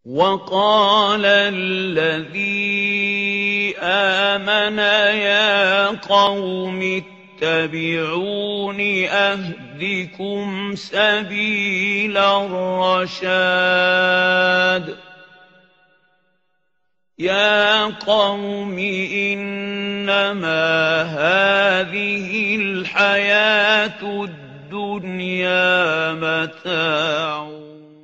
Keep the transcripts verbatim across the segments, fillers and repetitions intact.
وَقَالَ الَّذِي آمَنَ يَا قَوْمِ اتَّبِعُونِ أَهْدِكُمْ سَبِيلَ الرَّشَادِ يَا قَوْمِ إِنَّمَا هَٰذِهِ الْحَيَاةُ الدُّنْيَا مَتَاعٌ.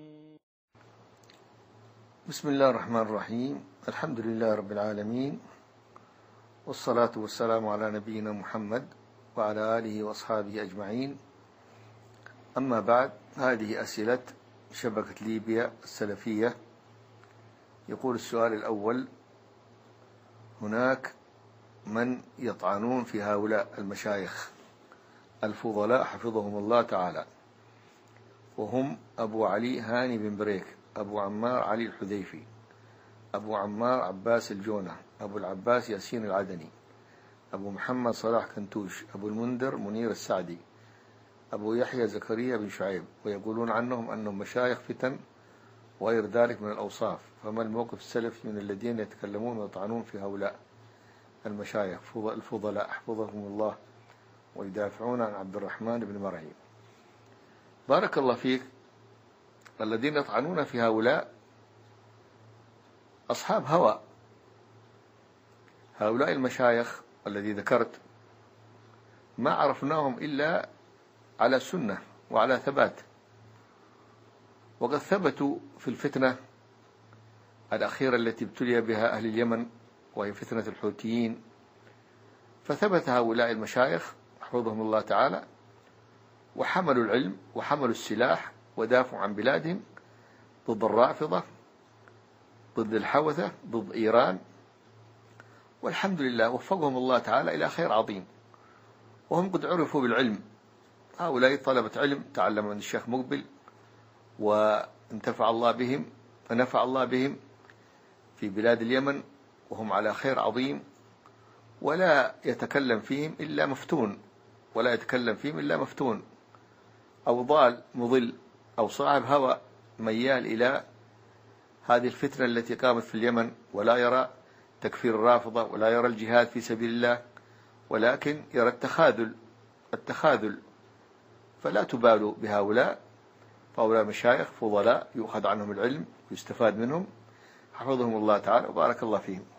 بسم الله الرحمن الرحيم. الحمد لله رب العالمين، والصلاة والسلام على نبينا محمد وعلى آله وأصحابه أجمعين. أما بعد، هذه أسئلة شبكة ليبيا السلفية. يقول السؤال الأول: هناك من يطعنون في هؤلاء المشايخ الفضلاء حفظهم الله تعالى، وهم أبو علي هاني بن بريك، أبو عمار علي الحذيفي، أبو عمار عباس الجونة، أبو العباس ياسين العدني، أبو محمد صلاح كنتوش، أبو المنذر منير السعدي، أبو يحيى زكريا بن شعيب، ويقولون عنهم أنهم مشايخ فتن وغير ذلك من الأوصاف. فما الموقف السلفي من الذين يتكلمون ويطعنون في هؤلاء المشايخ الفضلاء حفظهم الله ويدافعون عن عبد الرحمن بن مرعي؟ بارك الله فيك. الذين يطعنون في هؤلاء أصحاب هوى. هؤلاء المشايخ الذي ذكرت ما عرفناهم إلا على سنة وعلى ثبات، وقد ثبتوا في الفتنة الأخيرة التي ابتلي بها أهل اليمن، وهي فتنة الحوثيين. فثبت هؤلاء المشايخ حفظهم الله تعالى وحملوا العلم وحملوا السلاح ودافعوا عن بلادهم ضد الرافضة، ضد الحوثة، ضد إيران، والحمد لله وفقهم الله تعالى إلى خير عظيم. وهم قد عرفوا بالعلم. هؤلاء طلبة علم تعلموا من الشيخ مقبل، وانتفع الله بهم ونفع الله بهم في بلاد اليمن، وهم على خير عظيم، ولا يتكلم فيهم إلا مفتون، ولا يتكلم فيهم إلا مفتون أو ضال مضل أو صاحب هوى ميال إلى هذه الفتنة التي قامت في اليمن، ولا يرى تكفير الرافضة ولا يرى الجهاد في سبيل الله، ولكن يرى التخاذل التخاذل فلا تبالوا بهؤلاء. فهؤلاء مشايخ فضلاء يؤخذ عنهم العلم ويستفاد منهم حفظهم الله تعالى وبارك الله فيهم.